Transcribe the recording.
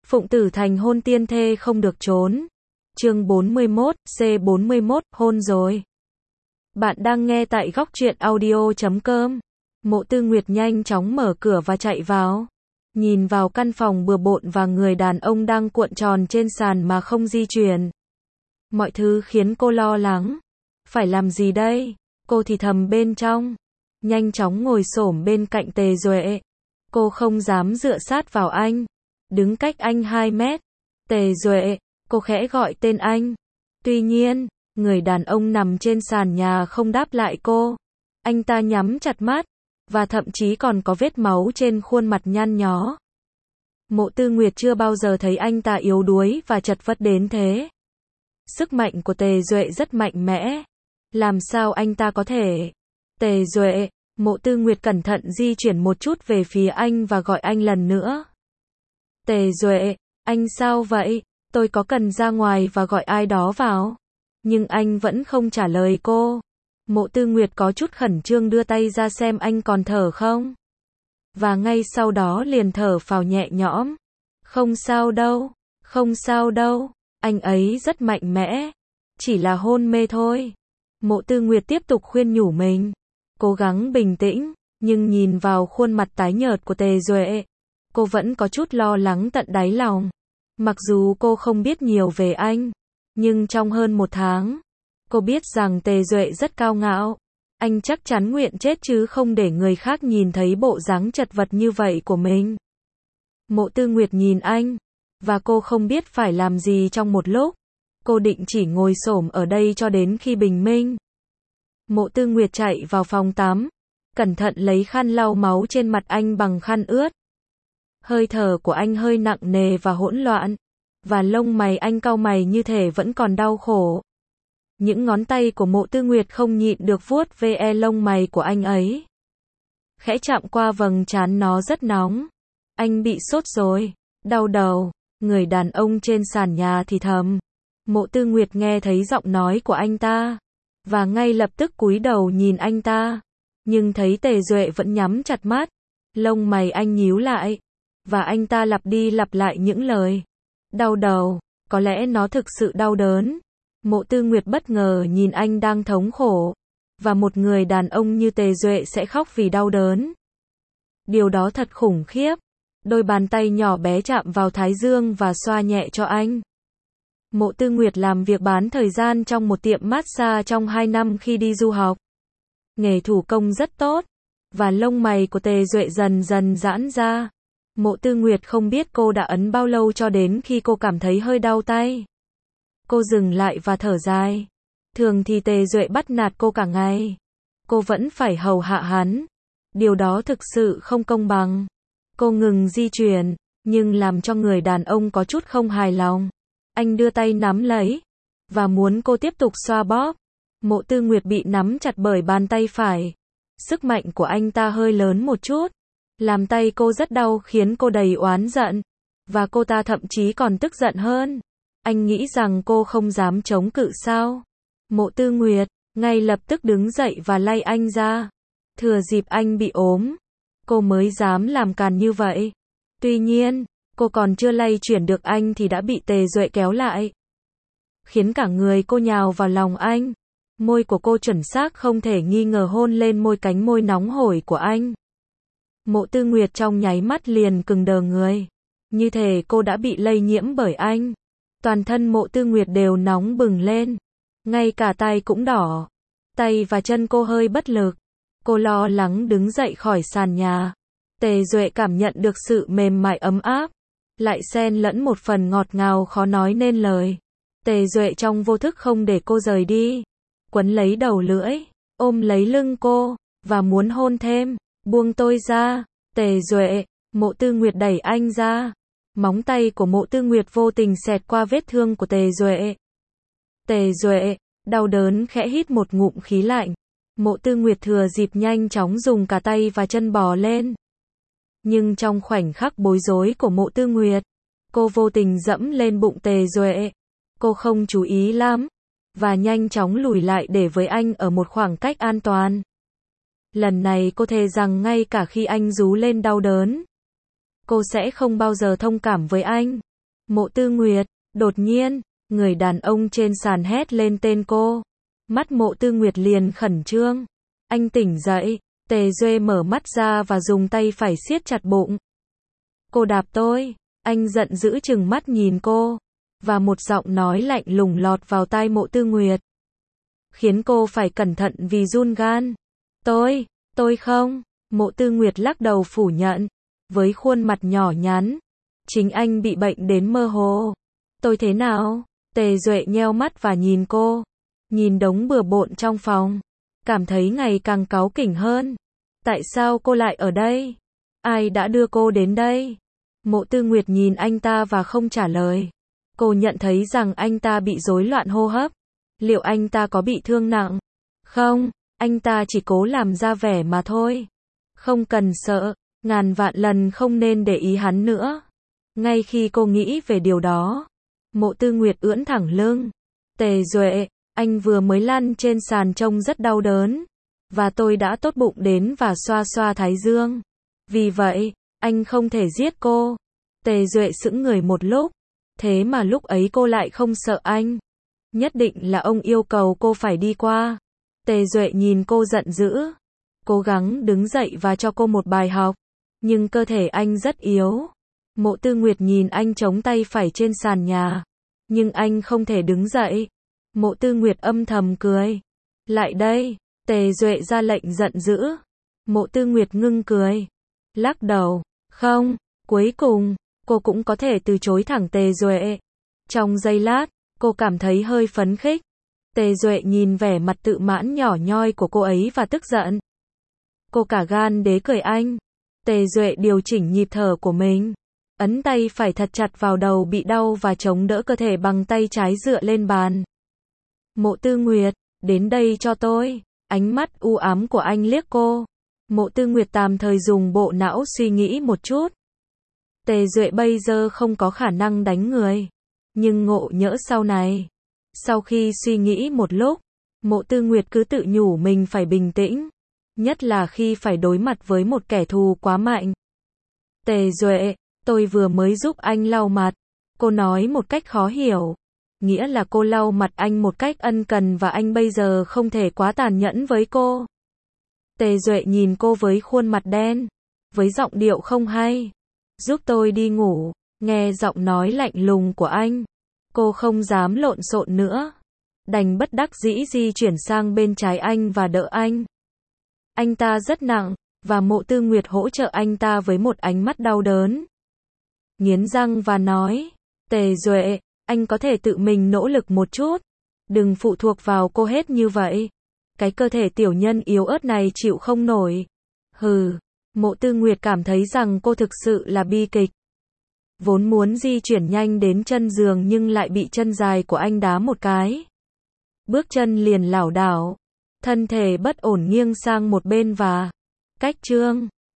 Phụng Tử thành hôn tiên thê không được trốn. Chương 41, C41, hôn rồi. Bạn đang nghe tại góc truyện audio.com. Mộ Tư Nguyệt nhanh chóng mở cửa và chạy vào. Nhìn vào căn phòng bừa bộn và người đàn ông đang cuộn tròn trên sàn mà không di chuyển. Mọi thứ khiến cô lo lắng. Phải làm gì đây? Cô thì thầm bên trong. Nhanh chóng ngồi xổm bên cạnh Tề Duệ. Cô không dám dựa sát vào anh. Đứng cách anh 2 mét. Tề Duệ, cô khẽ gọi tên anh. Tuy nhiên, người đàn ông nằm trên sàn nhà không đáp lại cô. Anh ta nhắm chặt mắt, và thậm chí còn có vết máu trên khuôn mặt nhăn nhó. Mộ Tư Nguyệt chưa bao giờ thấy anh ta yếu đuối và chật vật đến thế. Sức mạnh của Tề Duệ rất mạnh mẽ. Làm sao anh ta có thể? Tề Duệ, Mộ Tư Nguyệt cẩn thận di chuyển một chút về phía anh và gọi anh lần nữa. Tề Duệ, anh sao vậy? Tôi có cần ra ngoài và gọi ai đó vào? Nhưng anh vẫn không trả lời cô. Mộ Tư Nguyệt có chút khẩn trương đưa tay ra xem anh còn thở không. Và ngay sau đó liền thở phào nhẹ nhõm. Không sao đâu, không sao đâu, anh ấy rất mạnh mẽ. Chỉ là hôn mê thôi. Mộ Tư Nguyệt tiếp tục khuyên nhủ mình. Cố gắng bình tĩnh, nhưng nhìn vào khuôn mặt tái nhợt của Tề Duệ, cô vẫn có chút lo lắng tận đáy lòng. Mặc dù cô không biết nhiều về anh, nhưng trong hơn 1 tháng, cô biết rằng Tề Duệ rất cao ngạo. Anh chắc chắn nguyện chết chứ không để người khác nhìn thấy bộ dáng chật vật như vậy của mình. Mộ Tư Nguyệt nhìn anh, và cô không biết phải làm gì trong một lúc. Cô định chỉ ngồi xổm ở đây cho đến khi bình minh. Mộ Tư Nguyệt chạy vào phòng tắm, cẩn thận lấy khăn lau máu trên mặt anh bằng khăn ướt. Hơi thở của anh hơi nặng nề và hỗn loạn, và lông mày anh cau mày như thể vẫn còn đau khổ. Những ngón tay của Mộ Tư Nguyệt không nhịn được vuốt ve lông mày của anh ấy. Khẽ chạm qua vầng trán nó rất nóng. Anh bị sốt rồi, đau đầu, người đàn ông trên sàn nhà thì thầm. Mộ Tư Nguyệt nghe thấy giọng nói của anh ta, và ngay lập tức cúi đầu nhìn anh ta. Nhưng thấy Tề Duệ vẫn nhắm chặt mắt, lông mày anh nhíu lại, và anh ta lặp đi lặp lại những lời. Đau đầu, có lẽ nó thực sự đau đớn. Mộ Tư Nguyệt bất ngờ nhìn anh đang thống khổ, và một người đàn ông như Tề Duệ sẽ khóc vì đau đớn. Điều đó thật khủng khiếp. Đôi bàn tay nhỏ bé chạm vào thái dương và xoa nhẹ cho anh. Mộ Tư Nguyệt làm việc bán thời gian trong một tiệm massage trong 2 năm khi đi du học. Nghề thủ công rất tốt, và lông mày của Tề Duệ dần dần giãn ra. Mộ Tư Nguyệt không biết cô đã ấn bao lâu cho đến khi cô cảm thấy hơi đau tay. Cô dừng lại và thở dài. Thường thì Tề Duệ bắt nạt cô cả ngày. Cô vẫn phải hầu hạ hắn. Điều đó thực sự không công bằng. Cô ngừng di chuyển, nhưng làm cho người đàn ông có chút không hài lòng. Anh đưa tay nắm lấy, và muốn cô tiếp tục xoa bóp. Mộ Tư Nguyệt bị nắm chặt bởi bàn tay phải. Sức mạnh của anh ta hơi lớn một chút, làm tay cô rất đau khiến cô đầy oán giận. Và cô ta thậm chí còn tức giận hơn. Anh nghĩ rằng cô không dám chống cự sao? Mộ Tư Nguyệt ngay lập tức đứng dậy và lay anh ra. Thừa dịp anh bị ốm, cô mới dám làm càn như vậy. Tuy nhiên, cô còn chưa lay chuyển được anh thì đã bị Tề Duệ kéo lại, khiến cả người cô nhào vào lòng anh. Môi của cô chuẩn xác không thể nghi ngờ hôn lên cánh môi nóng hổi của anh. Mộ Tư Nguyệt trong nháy mắt liền cứng đờ người, như thể cô đã bị lây nhiễm bởi anh. Toàn thân Mộ Tư Nguyệt đều nóng bừng lên, ngay cả tay cũng đỏ. Tay và chân cô hơi bất lực. Cô lo lắng đứng dậy khỏi sàn nhà. Tề Duệ cảm nhận được sự mềm mại ấm áp, lại xen lẫn một phần ngọt ngào khó nói nên lời. Tề Duệ trong vô thức không để cô rời đi, quấn lấy đầu lưỡi, ôm lấy lưng cô, và muốn hôn thêm. Buông tôi ra, Tề Duệ. Mộ Tư Nguyệt đẩy anh ra. Móng tay của Mộ Tư Nguyệt vô tình xẹt qua vết thương của Tề Duệ. Tề Duệ, đau đớn khẽ hít một ngụm khí lạnh. Mộ Tư Nguyệt thừa dịp nhanh chóng dùng cả tay và chân bò lên. Nhưng trong khoảnh khắc bối rối của Mộ Tư Nguyệt, cô vô tình dẫm lên bụng Tề Duệ. Cô không chú ý lắm, và nhanh chóng lùi lại để với anh ở một khoảng cách an toàn. Lần này cô thề rằng ngay cả khi anh rú lên đau đớn, cô sẽ không bao giờ thông cảm với anh. Mộ Tư Nguyệt, đột nhiên, người đàn ông trên sàn hét lên tên cô. Mắt Mộ Tư Nguyệt liền khẩn trương. Anh tỉnh dậy, Tề Duệ mở mắt ra và dùng tay phải siết chặt bụng. Cô đạp tôi, anh giận dữ trừng mắt nhìn cô, và một giọng nói lạnh lùng lọt vào tai Mộ Tư Nguyệt. Khiến cô phải cẩn thận vì run gan. Tôi không, Mộ Tư Nguyệt lắc đầu phủ nhận, với khuôn mặt nhỏ nhắn. Chính anh bị bệnh đến mơ hồ. Tôi thế nào? Tề Duệ nheo mắt và nhìn cô. Nhìn đống bừa bộn trong phòng. Cảm thấy ngày càng cáu kỉnh hơn. Tại sao cô lại ở đây? Ai đã đưa cô đến đây? Mộ Tư Nguyệt nhìn anh ta và không trả lời. Cô nhận thấy rằng anh ta bị rối loạn hô hấp. Liệu anh ta có bị thương nặng? Không, anh ta chỉ cố làm ra vẻ mà thôi. Không cần sợ, ngàn vạn lần không nên để ý hắn nữa. Ngay khi cô nghĩ về điều đó, Mộ Tư Nguyệt ưỡn thẳng lưng. Tề Duệ, anh vừa mới lăn trên sàn trông rất đau đớn. Và tôi đã tốt bụng đến và xoa xoa thái dương. Vì vậy, anh không thể giết cô. Tề Duệ sững người một lúc. Thế mà lúc ấy cô lại không sợ anh. Nhất định là ông yêu cầu cô phải đi qua. Tề Duệ nhìn cô giận dữ. Cố gắng đứng dậy và cho cô một bài học. Nhưng cơ thể anh rất yếu. Mộ Tư Nguyệt nhìn anh chống tay phải trên sàn nhà. Nhưng anh không thể đứng dậy. Mộ Tư Nguyệt âm thầm cười. Lại đây, Tề Duệ ra lệnh giận dữ. Mộ Tư Nguyệt ngưng cười. Lắc đầu. Không, cuối cùng, cô cũng có thể từ chối thẳng Tề Duệ. Trong giây lát, cô cảm thấy hơi phấn khích. Tề Duệ nhìn vẻ mặt tự mãn nhỏ nhoi của cô ấy và tức giận. Cô cả gan đế cười anh. Tề Duệ điều chỉnh nhịp thở của mình. Ấn tay phải thật chặt vào đầu bị đau và chống đỡ cơ thể bằng tay trái dựa lên bàn. Mộ Tư Nguyệt, đến đây cho tôi. Ánh mắt u ám của anh liếc cô. Mộ Tư Nguyệt tạm thời dùng bộ não suy nghĩ một chút. Tề Duệ bây giờ không có khả năng đánh người. Nhưng ngộ nhỡ sau này. Sau khi suy nghĩ một lúc, Mộ Tư Nguyệt cứ tự nhủ mình phải bình tĩnh. Nhất là khi phải đối mặt với một kẻ thù quá mạnh. Tề Duệ, tôi vừa mới giúp anh lau mặt. Cô nói một cách khó hiểu. Nghĩa là cô lau mặt anh một cách ân cần và anh bây giờ không thể quá tàn nhẫn với cô. Tề Duệ nhìn cô với khuôn mặt đen. Với giọng điệu không hay. Giúp tôi đi ngủ. Nghe giọng nói lạnh lùng của anh. Cô không dám lộn xộn nữa. Đành bất đắc dĩ di chuyển sang bên trái anh và đỡ anh. Anh ta rất nặng, và Mộ Tư Nguyệt hỗ trợ anh ta với một ánh mắt đau đớn. Nghiến răng và nói, Tề Duệ, anh có thể tự mình nỗ lực một chút. Đừng phụ thuộc vào cô hết như vậy. Cái cơ thể tiểu nhân yếu ớt này chịu không nổi. Hừ, Mộ Tư Nguyệt cảm thấy rằng cô thực sự là bi kịch. Vốn muốn di chuyển nhanh đến chân giường nhưng lại bị chân dài của anh đá một cái. Bước chân liền lảo đảo. Thân thể bất ổn nghiêng sang một bên và cách chương